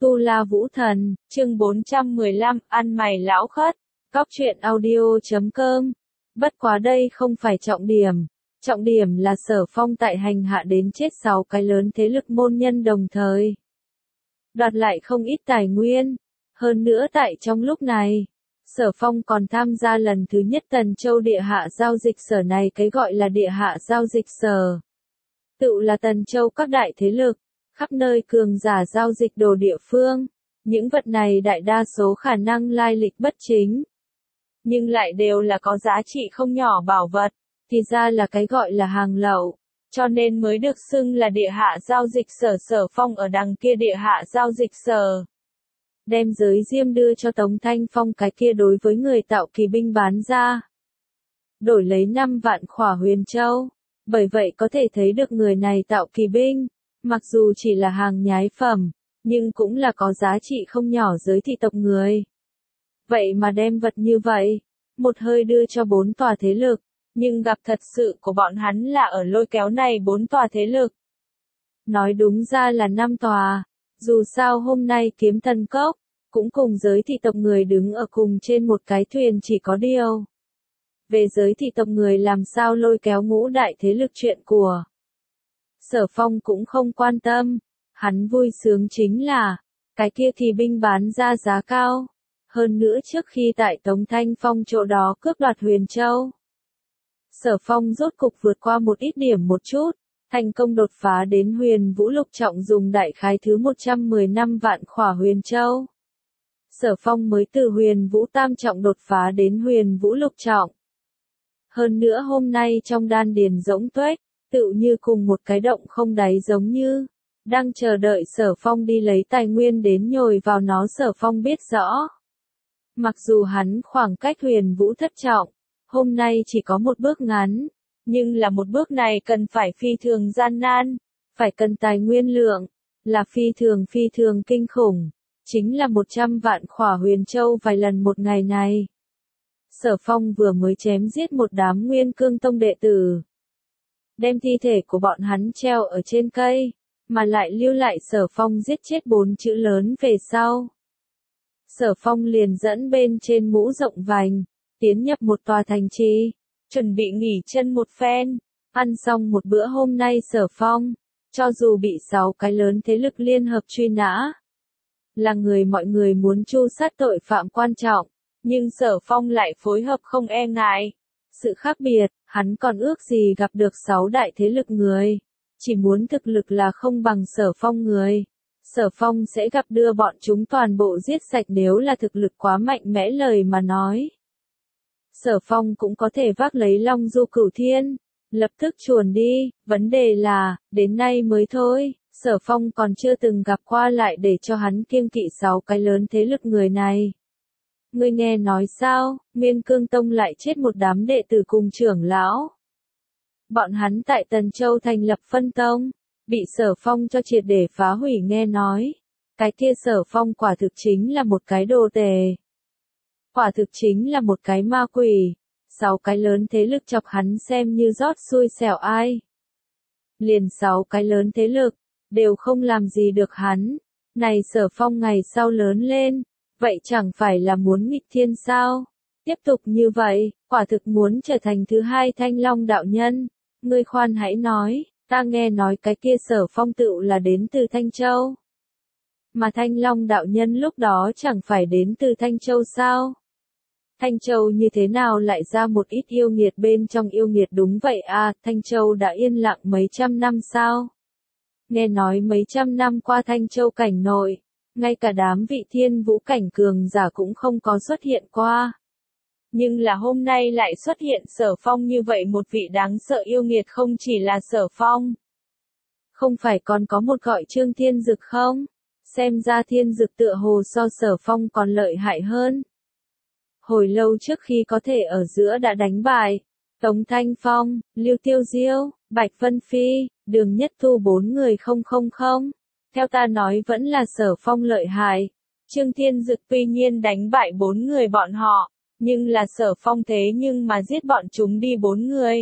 Tu La Vũ Thần, chương 415, ăn mày lão khất, cóc truyện audio.com. Bất quá đây không phải trọng điểm là Sở Phong tại hành hạ đến chết 6 cái lớn thế lực môn nhân đồng thời. Đoạt lại không ít tài nguyên, hơn nữa tại trong lúc này, Sở Phong còn tham gia lần thứ nhất Tần Châu địa hạ giao dịch sở này, cái gọi là địa hạ giao dịch sở. Tự là Tần Châu các đại thế lực, khắp nơi cường giả giao dịch đồ địa phương, những vật này đại đa số khả năng lai lịch bất chính, nhưng lại đều là có giá trị không nhỏ bảo vật, thì ra là cái gọi là hàng lậu, cho nên mới được xưng là địa hạ giao dịch sở. Sở Phong ở đằng kia địa hạ giao dịch sở, đem giới diêm đưa cho Tống Thanh Phong cái kia đối với người tạo kỳ binh bán ra, đổi lấy 5 vạn khỏa huyền châu. Bởi vậy có thể thấy được người này tạo kỳ binh, mặc dù chỉ là hàng nhái phẩm, nhưng cũng là có giá trị không nhỏ giới thị tộc người. Vậy mà đem vật như vậy, một hơi đưa cho 4 tòa thế lực, nhưng gặp thật sự của bọn hắn là ở lôi kéo này 4 tòa thế lực. Nói đúng ra là 5 tòa, dù sao hôm nay Kiếm Thần Cốc, cũng cùng giới thị tộc người đứng ở cùng trên một cái thuyền, chỉ có điều. Về giới thị tộc người làm sao lôi kéo ngũ đại thế lực chuyện của Sở Phong cũng không quan tâm, hắn vui sướng chính là, cái kia kỳ binh bán ra giá cao, hơn nữa trước khi tại Tống Thanh Phong chỗ đó cướp đoạt huyền châu. Sở Phong rốt cục vượt qua một ít điểm một chút, thành công đột phá đến huyền vũ lục trọng, dùng đại khái thứ 115 vạn khỏa huyền châu. Sở Phong mới từ huyền vũ tam trọng đột phá đến huyền vũ lục trọng. Hơn nữa hôm nay trong đan điền rỗng tuếch, tựu như cùng một cái động không đáy, giống như đang chờ đợi Sở Phong đi lấy tài nguyên đến nhồi vào nó. Sở Phong biết rõ, mặc dù hắn khoảng cách huyền vũ thất trọng, hôm nay chỉ có một bước ngắn, nhưng là một bước này cần phải phi thường gian nan, phải cần tài nguyên lượng, là phi thường kinh khủng, chính là 100 vạn khỏa huyền châu vài lần một ngày này. Sở Phong vừa mới chém giết một đám Nguyên Cương Tông đệ tử, đem thi thể của bọn hắn treo ở trên cây, mà lại lưu lại Sở Phong giết chết 4 chữ lớn về sau. Sở Phong liền dẫn bên trên mũ rộng vành, tiến nhập một tòa thành trì, chuẩn bị nghỉ chân một phen, ăn xong một bữa. Hôm nay Sở Phong, cho dù bị 6 cái lớn thế lực liên hợp truy nã, là mọi người muốn tru sát tội phạm quan trọng, nhưng Sở Phong lại phối hợp không e ngại. Sự khác biệt, hắn còn ước gì gặp được 6 đại thế lực người, chỉ muốn thực lực là không bằng Sở Phong người, Sở Phong sẽ gặp đưa bọn chúng toàn bộ giết sạch. Nếu là thực lực quá mạnh mẽ lời mà nói, Sở Phong cũng có thể vác lấy Long Du Cửu Thiên, lập tức chuồn đi. Vấn đề là, đến nay mới thôi, Sở Phong còn chưa từng gặp qua lại để cho hắn kiêng kỵ 6 cái lớn thế lực người này. Ngươi nghe nói sao, Nguyên Cương Tông lại chết một đám đệ tử cùng trưởng lão. Bọn hắn tại Tần Châu thành lập phân tông, bị Sở Phong cho triệt để phá hủy. Nghe nói, cái kia Sở Phong quả thực chính là một cái đồ tể. Quả thực chính là một cái ma quỷ. 6 cái lớn thế lực chọc hắn xem như rót xui xẻo ai. Liền 6 cái lớn thế lực, đều không làm gì được hắn. Này Sở Phong ngày sau lớn lên, vậy chẳng phải là muốn nghịch thiên sao? Tiếp tục như vậy, quả thực muốn trở thành thứ hai Thanh Long đạo nhân. Ngươi khoan hãy nói, ta nghe nói cái kia Sở Phong tựu là đến từ Thanh Châu. Mà Thanh Long đạo nhân lúc đó chẳng phải đến từ Thanh Châu sao? Thanh Châu như thế nào lại ra một ít yêu nghiệt bên trong yêu nghiệt? Đúng vậy à, Thanh Châu đã yên lặng mấy trăm năm sao? Nghe nói mấy trăm năm qua Thanh Châu cảnh nội, ngay cả đám vị thiên vũ cảnh cường giả cũng không có xuất hiện qua. Nhưng là hôm nay lại xuất hiện Sở Phong như vậy một vị đáng sợ yêu nghiệt. Không chỉ là Sở Phong, không phải còn có một gọi Trương Thiên Dực không? Xem ra Thiên Dực tựa hồ so Sở Phong còn lợi hại hơn. Hồi lâu trước khi có thể ở giữa đã đánh bại Tống Thanh Phong, Lưu Tiêu Diêu, Bạch Vân Phi, Đường Nhất Thu 4 người. Theo ta nói vẫn là Sở Phong lợi hại. Trương Thiên Dực tuy nhiên đánh bại 4 người bọn họ, nhưng là Sở Phong thế nhưng mà giết bọn chúng đi 4 người.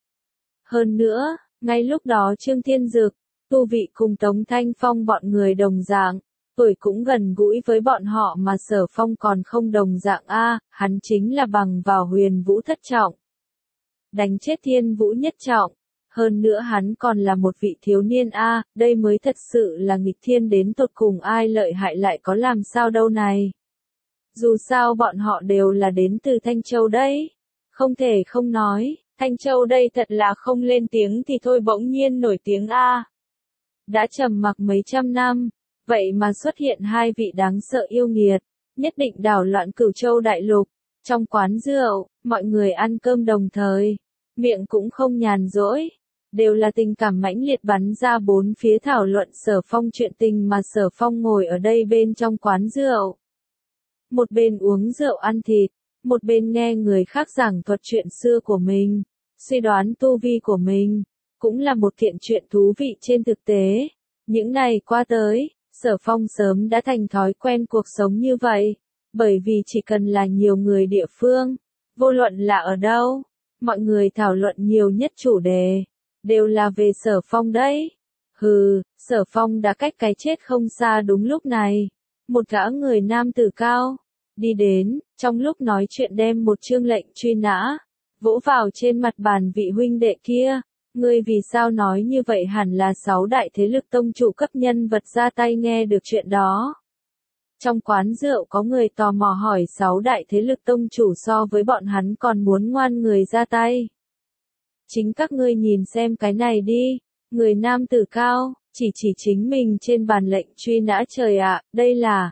Hơn nữa, ngay lúc đó Trương Thiên Dực, tu vị cùng Tống Thanh Phong bọn người đồng dạng, tuổi cũng gần gũi với bọn họ mà Sở Phong còn không đồng dạng a, hắn chính là bằng vào Huyền Vũ thất trọng, đánh chết Thiên Vũ nhất trọng. Hơn nữa hắn còn là một vị thiếu niên a, đây mới thật sự là nghịch thiên đến tột cùng, ai lợi hại lại có làm sao đâu này. Dù sao bọn họ đều là đến từ Thanh Châu đấy. Không thể không nói, Thanh Châu đây thật là không lên tiếng thì thôi bỗng nhiên nổi tiếng a. Đã trầm mặc mấy trăm năm, vậy mà xuất hiện hai vị đáng sợ yêu nghiệt, nhất định đảo loạn Cửu Châu đại lục. Trong quán rượu, mọi người ăn cơm đồng thời, miệng cũng không nhàn rỗi, đều là tình cảm mãnh liệt bắn ra bốn phía thảo luận Sở Phong chuyện tình mà Sở Phong ngồi ở đây bên trong quán rượu. Một bên uống rượu ăn thịt, một bên nghe người khác giảng thuật chuyện xưa của mình, suy đoán tu vi của mình, cũng là một kiện chuyện thú vị trên thực tế. Những ngày qua tới, Sở Phong sớm đã thành thói quen cuộc sống như vậy, bởi vì chỉ cần là nhiều người địa phương, vô luận là ở đâu, mọi người thảo luận nhiều nhất chủ đề, đều là về Sở Phong đấy. Hừ, Sở Phong đã cách cái chết không xa đúng lúc này. Một gã người nam tử cao, đi đến, trong lúc nói chuyện đem một chương lệnh truy nã, vỗ vào trên mặt bàn vị huynh đệ kia. Ngươi vì sao nói như vậy, hẳn là 6 đại thế lực tông chủ cấp nhân vật ra tay nghe được chuyện đó. Trong quán rượu có người tò mò hỏi 6 đại thế lực tông chủ so với bọn hắn còn muốn ngoan người ra tay. Chính các ngươi nhìn xem cái này đi, người nam tử cao, chỉ chính mình trên bàn lệnh truy nã, trời ạ, đây là.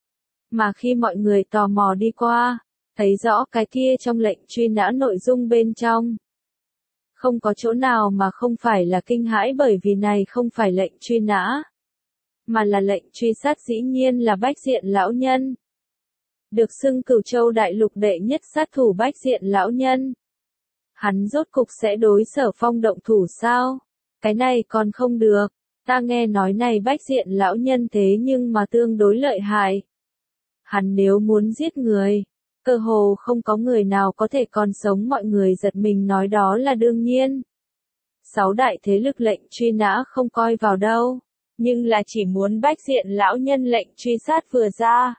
Mà khi mọi người tò mò đi qua, thấy rõ cái kia trong lệnh truy nã nội dung bên trong. Không có chỗ nào mà không phải là kinh hãi, bởi vì này không phải lệnh truy nã, mà là lệnh truy sát, dĩ nhiên là Bách Diện lão nhân. Được xưng Cửu Châu đại lục đệ nhất sát thủ Bách Diện lão nhân. Hắn rốt cục sẽ đối Sở Phong động thủ sao? Cái này còn không được, ta nghe nói này Bách Diện lão nhân thế nhưng mà tương đối lợi hại. Hắn nếu muốn giết người, cơ hồ không có người nào có thể còn sống, mọi người giật mình nói đó là đương nhiên. 6 đại thế lực lệnh truy nã không coi vào đâu, nhưng là chỉ muốn Bách Diện lão nhân lệnh truy sát vừa ra.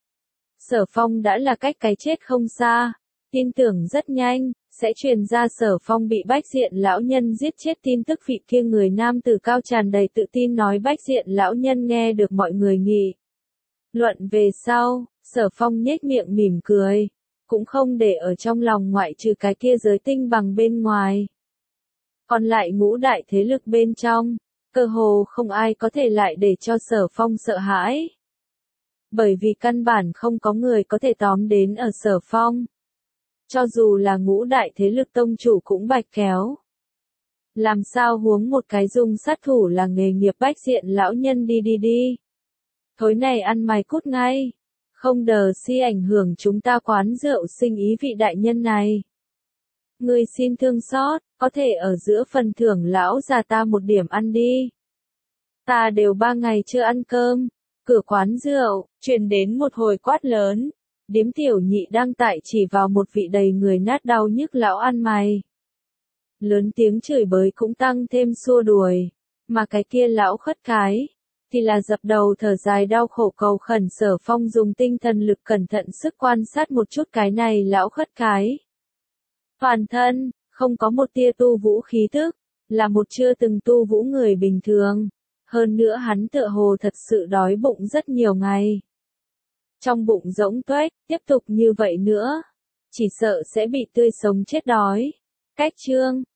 Sở Phong đã là cách cái chết không xa, tin tưởng rất nhanh sẽ truyền ra Sở Phong bị Bách Diện lão nhân giết chết tin tức. Vị kia người nam tử cao tràn đầy tự tin nói Bách Diện lão nhân nghe được mọi người nghị luận về sau, Sở Phong nhếch miệng mỉm cười, cũng không để ở trong lòng, ngoại trừ cái kia giới tinh bằng bên ngoài. Còn lại ngũ đại thế lực bên trong, cơ hồ không ai có thể lại để cho Sở Phong sợ hãi. Bởi vì căn bản không có người có thể tóm đến ở Sở Phong. Cho dù là ngũ đại thế lực tông chủ cũng bạch kéo. Làm sao huống một cái dùng sát thủ là nghề nghiệp Bách Diện lão nhân đi. Thối này ăn mày cút ngay. Không đờ si ảnh hưởng chúng ta quán rượu sinh ý vị đại nhân này. Người xin thương xót, có thể ở giữa phần thưởng lão già ta một điểm ăn đi. Ta đều 3 ngày chưa ăn cơm. Cửa quán rượu, truyền đến một hồi quát lớn. Điếm tiểu nhị đang tại chỉ vào một vị đầy người nát đau nhức lão ăn mày. Lớn tiếng chửi bới cũng tăng thêm xua đuổi. Mà cái kia lão khất cái thì là dập đầu thở dài đau khổ cầu khẩn. Sở Phong dùng tinh thần lực cẩn thận sức quan sát một chút cái này lão khất cái. Toàn thân, không có một tia tu vũ khí tức, là một chưa từng tu vũ người bình thường. Hơn nữa hắn tựa hồ thật sự đói bụng rất nhiều ngày. Trong bụng rỗng tuếch, tiếp tục như vậy nữa, chỉ sợ sẽ bị tươi sống chết đói. Cách chương